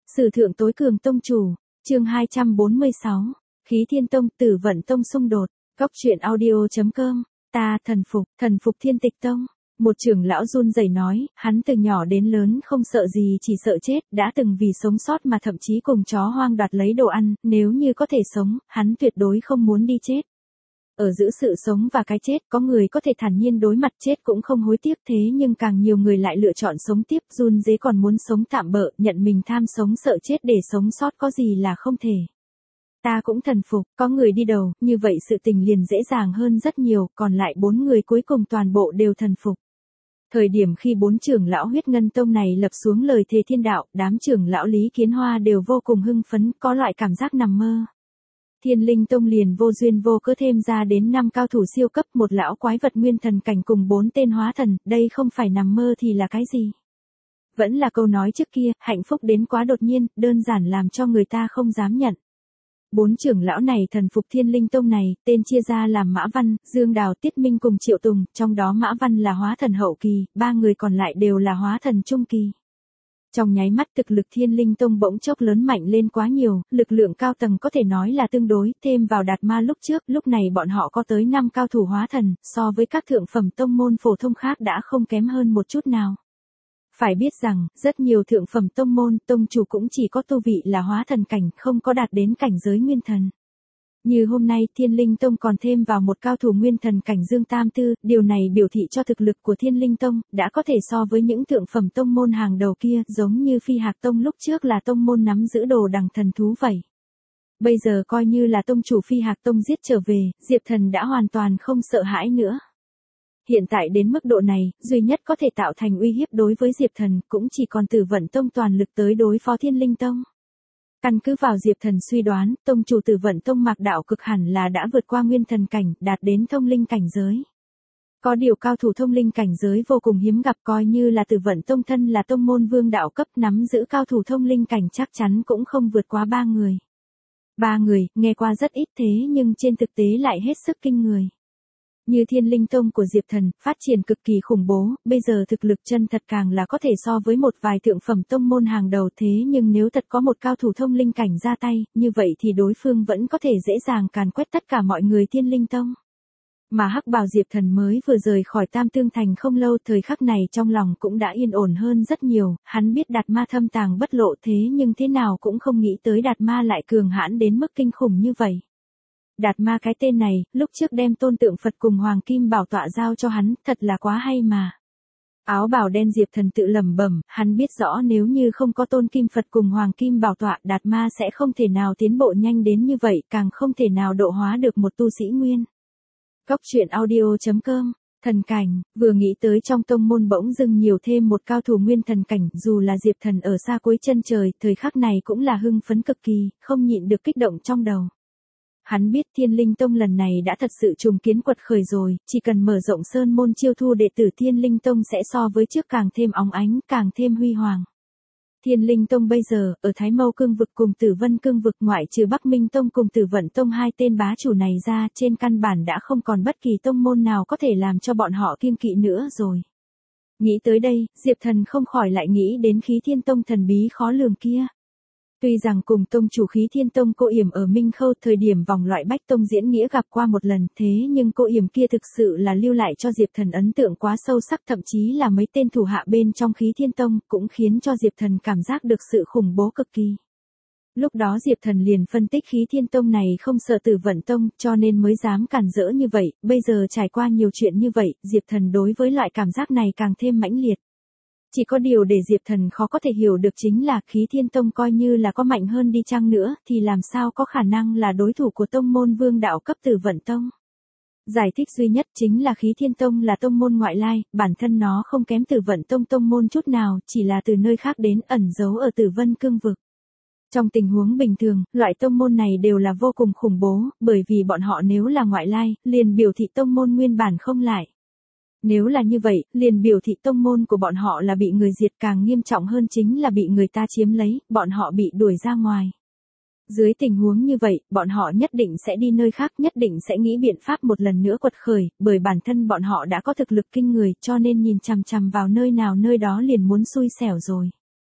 Sử thượng tối cường tông chủ, chương 246, khí thiên tông tử vận tông xung đột, góc truyện audio.com, ta thần phục thiên tịch tông. Một trưởng lão run rẩy nói, hắn từ nhỏ đến lớn không sợ gì chỉ sợ chết, đã từng vì sống sót mà thậm chí cùng chó hoang đoạt lấy đồ ăn, nếu như có thể sống, hắn tuyệt đối không muốn đi chết. Ở giữa sự sống và cái chết, có người có thể thản nhiên đối mặt chết cũng không hối tiếc, thế nhưng càng nhiều người lại lựa chọn sống tiếp, run rế còn muốn sống tạm bợ, nhận mình tham sống sợ chết để sống sót có gì là không thể. Ta cũng thần phục, có người đi đầu, như vậy sự tình liền dễ dàng hơn rất nhiều, còn lại 4 người cuối cùng toàn bộ đều thần phục. Thời điểm khi 4 trưởng lão huyết ngân tông này lập xuống lời thề thiên đạo, đám trưởng lão Lý Kiến Hoa đều vô cùng hưng phấn, có loại cảm giác nằm mơ. Thiên Linh Tông liền vô duyên vô cớ thêm ra đến 5 cao thủ siêu cấp, một lão quái vật nguyên thần cảnh cùng 4 tên hóa thần, đây không phải nằm mơ thì là cái gì? Vẫn là câu nói trước kia, hạnh phúc đến quá đột nhiên, đơn giản làm cho người ta không dám nhận. 4 trưởng lão này thần phục Thiên Linh Tông này, tên chia ra làm Mã Văn, Dương Đào, Tiết Minh cùng Triệu Tùng, trong đó Mã Văn là hóa thần hậu kỳ, 3 người còn lại đều là hóa thần trung kỳ. Trong nháy mắt thực lực Thiên Linh Tông bỗng chốc lớn mạnh lên quá nhiều, lực lượng cao tầng có thể nói là tương đối, thêm vào Đạt Ma lúc trước, lúc này bọn họ có tới 5 cao thủ hóa thần, so với các thượng phẩm tông môn phổ thông khác đã không kém hơn một chút nào. Phải biết rằng, rất nhiều thượng phẩm tông môn, tông chủ cũng chỉ có tu vị là hóa thần cảnh, không có đạt đến cảnh giới nguyên thần. Như hôm nay Thiên Linh Tông còn thêm vào một cao thủ nguyên thần cảnh Dương Tam Tư, điều này biểu thị cho thực lực của Thiên Linh Tông, đã có thể so với những thượng phẩm tông môn hàng đầu kia, giống như Phi Hạc Tông lúc trước là tông môn nắm giữ đồ đằng thần thú vậy. Bây giờ coi như là tông chủ Phi Hạc Tông giết trở về, Diệp Thần đã hoàn toàn không sợ hãi nữa. Hiện tại đến mức độ này, duy nhất có thể tạo thành uy hiếp đối với Diệp Thần, cũng chỉ còn Tử Vận Tông toàn lực tới đối phó Thiên Linh Tông. Căn cứ vào Diệp Thần suy đoán, tông chủ Tử Vận Tông Mạc Đạo Cực hẳn là đã vượt qua nguyên thần cảnh, đạt đến thông linh cảnh giới. Có điều cao thủ thông linh cảnh giới vô cùng hiếm gặp, coi như là Tử Vận Tông thân là tông môn vương đạo cấp nắm giữ cao thủ thông linh cảnh chắc chắn cũng không vượt quá 3 người. 3 người, nghe qua rất ít thế nhưng trên thực tế lại hết sức kinh người. Như Thiên Linh Tông của Diệp Thần, phát triển cực kỳ khủng bố, bây giờ thực lực chân thật càng là có thể so với một vài thượng phẩm tông môn hàng đầu, thế nhưng nếu thật có một cao thủ thông linh cảnh ra tay, như vậy thì đối phương vẫn có thể dễ dàng càn quét tất cả mọi người Thiên Linh Tông. Mà Hắc Bào Diệp Thần mới vừa rời khỏi Tam Tương Thành không lâu, thời khắc này trong lòng cũng đã yên ổn hơn rất nhiều, hắn biết Đạt Ma thâm tàng bất lộ, thế nhưng thế nào cũng không nghĩ tới Đạt Ma lại cường hãn đến mức kinh khủng như vậy. Đạt Ma cái tên này, lúc trước đem tôn tượng Phật cùng Hoàng Kim Bảo tọa giao cho hắn, thật là quá hay mà. Áo bào đen Diệp Thần tự lẩm bẩm, hắn biết rõ nếu như không có tôn Kim Phật cùng Hoàng Kim Bảo tọa, Đạt Ma sẽ không thể nào tiến bộ nhanh đến như vậy, càng không thể nào độ hóa được một tu sĩ nguyên. Góc truyện audio.com, thần cảnh, vừa nghĩ tới trong tông môn bỗng dưng nhiều thêm một cao thủ nguyên thần cảnh, dù là Diệp Thần ở xa cuối chân trời, thời khắc này cũng là hưng phấn cực kỳ, không nhịn được kích động trong đầu. Hắn biết Thiên Linh Tông lần này đã thật sự trùng kiến quật khởi rồi, chỉ cần mở rộng sơn môn chiêu thu đệ tử Thiên Linh Tông sẽ so với trước càng thêm óng ánh, càng thêm huy hoàng. Thiên Linh Tông bây giờ, ở Thái Mâu Cương Vực cùng Tử Vân Cương Vực ngoại trừ Bắc Minh Tông cùng Tử Vận Tông hai tên bá chủ này ra, trên căn bản đã không còn bất kỳ tông môn nào có thể làm cho bọn họ kiêng kỵ nữa rồi. Nghĩ tới đây, Diệp Thần không khỏi lại nghĩ đến Khí Thiên Tông thần bí khó lường kia. Tuy rằng cùng tông chủ Khí Thiên Tông cô Yểm ở Minh Khâu thời điểm vòng loại Bách Tông diễn nghĩa gặp qua một lần, thế nhưng cô Yểm kia thực sự là lưu lại cho Diệp Thần ấn tượng quá sâu sắc, thậm chí là mấy tên thủ hạ bên trong Khí Thiên Tông cũng khiến cho Diệp Thần cảm giác được sự khủng bố cực kỳ. Lúc đó Diệp Thần liền phân tích Khí Thiên Tông này không sợ Tử Vận Tông, cho nên mới dám cản rỡ như vậy, bây giờ trải qua nhiều chuyện như vậy, Diệp Thần đối với loại cảm giác này càng thêm mãnh liệt. Chỉ có điều để Diệp Thần khó có thể hiểu được chính là Khí Thiên Tông coi như là có mạnh hơn đi chăng nữa, thì làm sao có khả năng là đối thủ của tông môn vương đạo cấp Tử Vận Tông. Giải thích duy nhất chính là Khí Thiên Tông là tông môn ngoại lai, bản thân nó không kém Tử Vận Tông tông môn chút nào, chỉ là từ nơi khác đến ẩn giấu ở Tử Vân Cương Vực. Trong tình huống bình thường, loại tông môn này đều là vô cùng khủng bố, bởi vì bọn họ nếu là ngoại lai, liền biểu thị tông môn nguyên bản không lại. Nếu là như vậy, liền biểu thị tông môn của bọn họ là bị người diệt, càng nghiêm trọng hơn chính là bị người ta chiếm lấy, bọn họ bị đuổi ra ngoài. Dưới tình huống như vậy, bọn họ nhất định sẽ đi nơi khác, nhất định sẽ nghĩ biện pháp một lần nữa quật khởi, bởi bản thân bọn họ đã có thực lực kinh người, cho nên nhìn chằm chằm vào nơi nào nơi đó liền muốn xui xẻo rồi.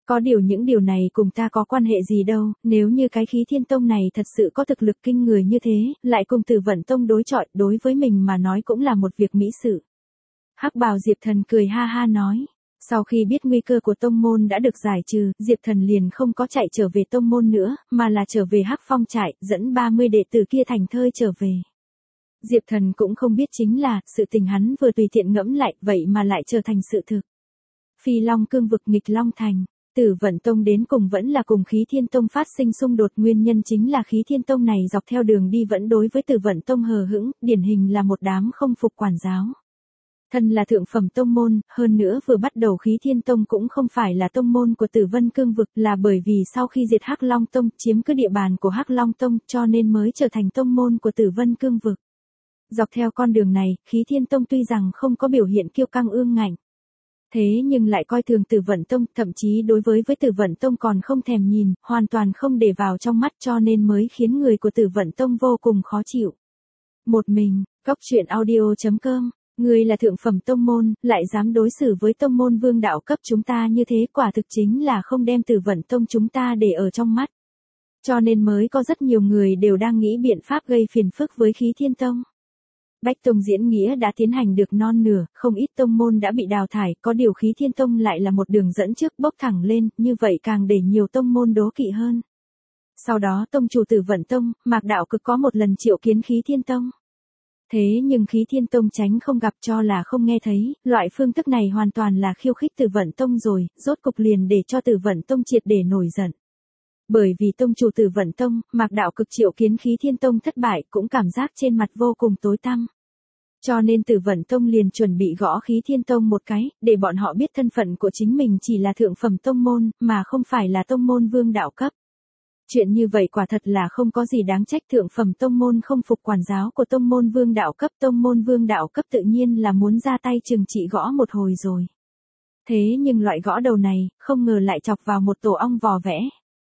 Có điều những điều này cùng ta có quan hệ gì đâu, nếu như cái Khí Thiên Tông này thật sự có thực lực kinh người như thế, lại cùng Tử Vận Tông đối chọi, đối với mình mà nói cũng là một việc mỹ sự. Hắc bào Diệp Thần cười ha ha nói. Sau khi biết nguy cơ của tông môn đã được giải trừ, Diệp Thần liền không có chạy trở về tông môn nữa, mà là trở về Hắc Phong trại, dẫn 30 đệ tử kia thành thơi trở về. Diệp Thần cũng không biết chính là, sự tình hắn vừa tùy tiện ngẫm lại, vậy mà lại trở thành sự thực. Phi Long cương vực nghịch Long thành, Tử Vận Tông đến cùng vẫn là cùng Khí Thiên Tông phát sinh xung đột, nguyên nhân chính là Khí Thiên Tông này dọc theo đường đi vẫn đối với Tử Vận Tông hờ hững, điển hình là một đám không phục quản giáo. Thân là thượng phẩm tông môn, hơn nữa vừa bắt đầu Khí Thiên Tông cũng không phải là tông môn của Tử Vân Cương vực, là bởi vì sau khi diệt Hắc Long Tông, chiếm cứ địa bàn của Hắc Long Tông, cho nên mới trở thành tông môn của Tử Vân Cương vực. Dọc theo con đường này, Khí Thiên Tông tuy rằng không có biểu hiện kiêu căng ương ngạnh, thế nhưng lại coi thường Tử Vận Tông, thậm chí đối với Tử Vận Tông còn không thèm nhìn, hoàn toàn không để vào trong mắt, cho nên mới khiến người của Tử Vận Tông vô cùng khó chịu. Một mình, Goctruyện.audio.com, ngươi là thượng phẩm tông môn, lại dám đối xử với tông môn vương đạo cấp chúng ta như thế, quả thực chính là không đem Tử Vận Tông chúng ta để ở trong mắt. Cho nên mới có rất nhiều người đều đang nghĩ biện pháp gây phiền phức với Khí Thiên Tông. Bách Tông diễn nghĩa đã tiến hành được non nửa, không ít tông môn đã bị đào thải, có điều Khí Thiên Tông lại là một đường dẫn trước bốc thẳng lên, như vậy càng để nhiều tông môn đố kỵ hơn. Sau đó tông chủ Tử Vận Tông, Mạc Đạo Cực có một lần triệu kiến Khí Thiên Tông. Thế nhưng Khí Thiên Tông tránh không gặp cho là không nghe thấy, loại phương thức này hoàn toàn là khiêu khích Tử Vận Tông rồi, rốt cục liền để cho Tử Vận Tông triệt để nổi giận. Bởi vì tông chủ Tử Vận Tông, Mạc Đạo Cực triệu kiến Khí Thiên Tông thất bại, cũng cảm giác trên mặt vô cùng tối tăm. Cho nên Tử Vận Tông liền chuẩn bị gõ Khí Thiên Tông một cái, để bọn họ biết thân phận của chính mình chỉ là thượng phẩm tông môn, mà không phải là tông môn vương đạo cấp. Chuyện như vậy quả thật là không có gì đáng trách, thượng phẩm tông môn không phục quản giáo của tông môn vương đạo cấp, tông môn vương đạo cấp tự nhiên là muốn ra tay trừng trị gõ một hồi rồi. Thế nhưng loại gõ đầu này, không ngờ lại chọc vào một tổ ong vò vẽ.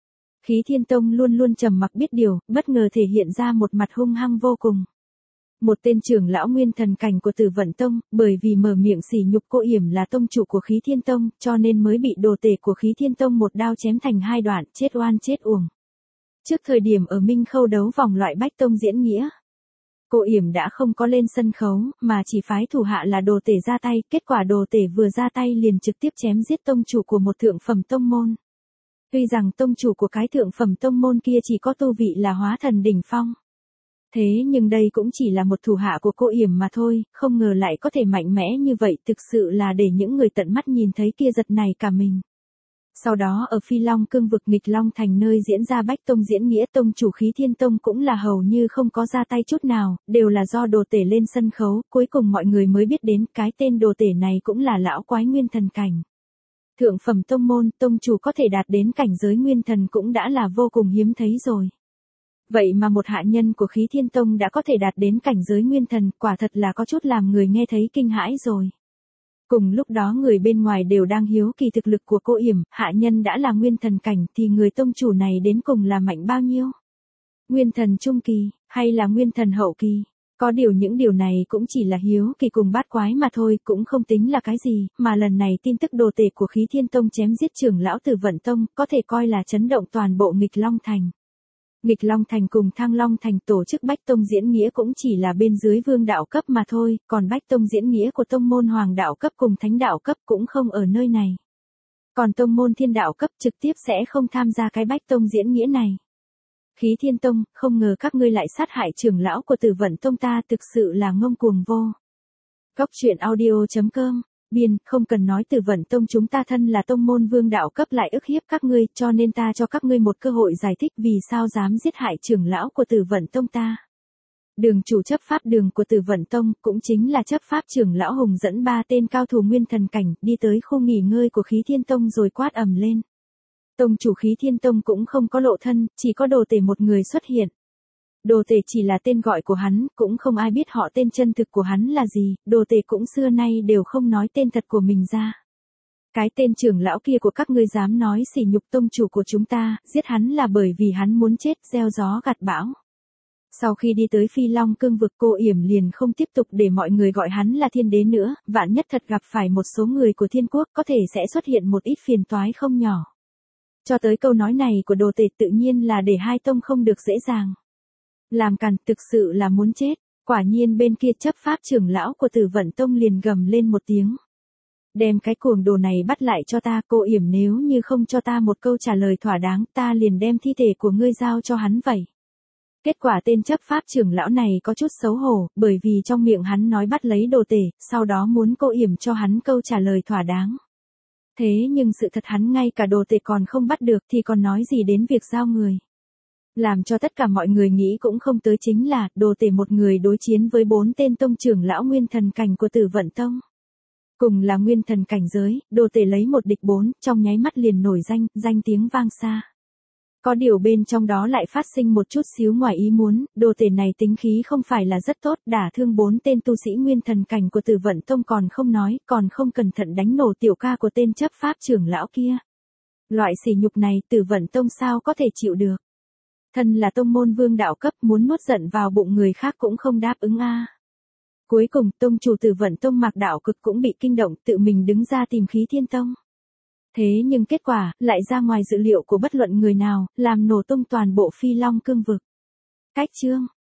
Khí Thiên Tông luôn luôn trầm mặc biết điều, bất ngờ thể hiện ra một mặt hung hăng vô cùng. Một tên trưởng lão nguyên thần cảnh của Tử Vận Tông, bởi vì mở miệng sỉ nhục Cô Yểm là tông chủ của Khí Thiên Tông, cho nên mới bị đồ tể của Khí Thiên Tông một đao chém thành hai đoạn, chết oan chết uổng. Trước thời điểm ở Minh Khâu đấu vòng loại Bách Tông diễn nghĩa, Cô Yểm đã không có lên sân khấu, mà chỉ phái thủ hạ là đồ tể ra tay, kết quả đồ tể vừa ra tay liền trực tiếp chém giết tông chủ của một thượng phẩm tông môn. Tuy rằng tông chủ của cái thượng phẩm tông môn kia chỉ có tu vị là hóa thần đỉnh phong. Thế nhưng đây cũng chỉ là một thủ hạ của Cô Yểm mà thôi, không ngờ lại có thể mạnh mẽ như vậy, thực sự là để những người tận mắt nhìn thấy kia giật nảy cả mình. Sau đó ở Phi Long cương vực nghịch Long thành nơi diễn ra Bách Tông diễn nghĩa, tông chủ Khí Thiên Tông cũng là hầu như không có ra tay chút nào, đều là do đồ tể lên sân khấu, cuối cùng mọi người mới biết đến cái tên đồ tể này cũng là lão quái nguyên thần cảnh. Thượng phẩm tông môn, tông chủ có thể đạt đến cảnh giới nguyên thần cũng đã là vô cùng hiếm thấy rồi. Vậy mà một hạ nhân của Khí Thiên Tông đã có thể đạt đến cảnh giới nguyên thần, quả thật là có chút làm người nghe thấy kinh hãi rồi. Cùng lúc đó người bên ngoài đều đang hiếu kỳ thực lực của Cô Yểm, hạ nhân đã là nguyên thần cảnh thì người tông chủ này đến cùng là mạnh bao nhiêu? Nguyên thần trung kỳ, hay là nguyên thần hậu kỳ? Có điều những điều này cũng chỉ là hiếu kỳ cùng bát quái mà thôi, cũng không tính là cái gì, mà lần này tin tức đồ tể của Khí Thiên Tông chém giết trưởng lão Tử Vận Tông, có thể coi là chấn động toàn bộ nghịch Long thành. Nghịch Long thành cùng Thăng Long thành tổ chức Bách Tông diễn nghĩa cũng chỉ là bên dưới vương đạo cấp mà thôi, còn Bách Tông diễn nghĩa của tông môn hoàng đạo cấp cùng thánh đạo cấp cũng không ở nơi này. Còn tông môn thiên đạo cấp trực tiếp sẽ không tham gia cái Bách Tông diễn nghĩa này. Khí Thiên Tông, không ngờ các ngươi lại sát hại trưởng lão của Tử Vận Tông ta, thực sự là ngông cuồng vô. Goctruyện.audio.com, biên, không cần nói Tử Vận Tông chúng ta thân là tông môn vương đạo cấp lại ức hiếp các ngươi, cho nên ta cho các ngươi một cơ hội giải thích vì sao dám giết hại trưởng lão của Tử Vận Tông ta. Đường chủ chấp pháp đường của Tử Vận Tông, cũng chính là chấp pháp trưởng lão Hùng dẫn 3 tên cao thủ nguyên thần cảnh, đi tới khu nghỉ ngơi của Khí Thiên Tông rồi quát ầm lên. Tông chủ Khí Thiên Tông cũng không có lộ thân, chỉ có đồ tể một người xuất hiện. Đồ tể chỉ là tên gọi của hắn, cũng không ai biết họ tên chân thực của hắn là gì, đồ tể cũng xưa nay đều không nói tên thật của mình ra. Cái tên trưởng lão kia của các ngươi dám nói sỉ nhục tông chủ của chúng ta, giết hắn là bởi vì hắn muốn chết, gieo gió gặt bão. Sau khi đi tới Phi Long cương vực, Cô Yểm liền không tiếp tục để mọi người gọi hắn là thiên đế nữa, vạn nhất thật gặp phải một số người của thiên quốc có thể sẽ xuất hiện một ít phiền toái không nhỏ. Cho tới câu nói này của Đồ Tể tự nhiên là để hai tông không được dễ dàng làm càn, thực sự là muốn chết. Quả nhiên bên kia chấp pháp trưởng lão của Tử Vận Tông liền gầm lên một tiếng. Đem cái cuồng đồ này bắt lại cho ta, cô Yểm, nếu như không cho ta một câu trả lời thỏa đáng, ta liền đem thi thể của ngươi giao cho hắn vậy. Kết quả tên chấp pháp trưởng lão này có chút xấu hổ, bởi vì trong miệng hắn nói bắt lấy Đồ Tể, sau đó muốn cô Yểm cho hắn câu trả lời thỏa đáng. Thế nhưng sự thật hắn ngay cả Đồ Tể còn không bắt được thì còn nói gì đến việc giao người. Làm cho tất cả mọi người nghĩ cũng không tới chính là Đồ Tể một người đối chiến với 4 tên tông trưởng lão nguyên thần cảnh của Tử Vận Tông. Cùng là nguyên thần cảnh giới, Đồ Tể lấy một địch 4, trong nháy mắt liền nổi danh tiếng vang xa. Có điều bên trong đó lại phát sinh một chút xíu ngoài ý muốn, Đồ Tể này tính khí không phải là rất tốt, đả thương 4 tên tu sĩ nguyên thần cảnh của Tử Vận Tông còn không nói, còn không cẩn thận đánh nổ tiểu ca của tên chấp pháp trưởng lão kia. Loại sỉ nhục này Tử Vận Tông sao có thể chịu được. Thân là tông môn vương đạo cấp, muốn nuốt giận vào bụng người khác cũng không đáp ứng a. Cuối cùng, tông chủ Tử Vận Tông Mạc Đạo Cực cũng bị kinh động, tự mình đứng ra tìm Khí Thiên Tông. Thế nhưng kết quả, lại ra ngoài dự liệu của bất luận người nào, làm nổ tung toàn bộ Phi Long Cương vực. Cách chương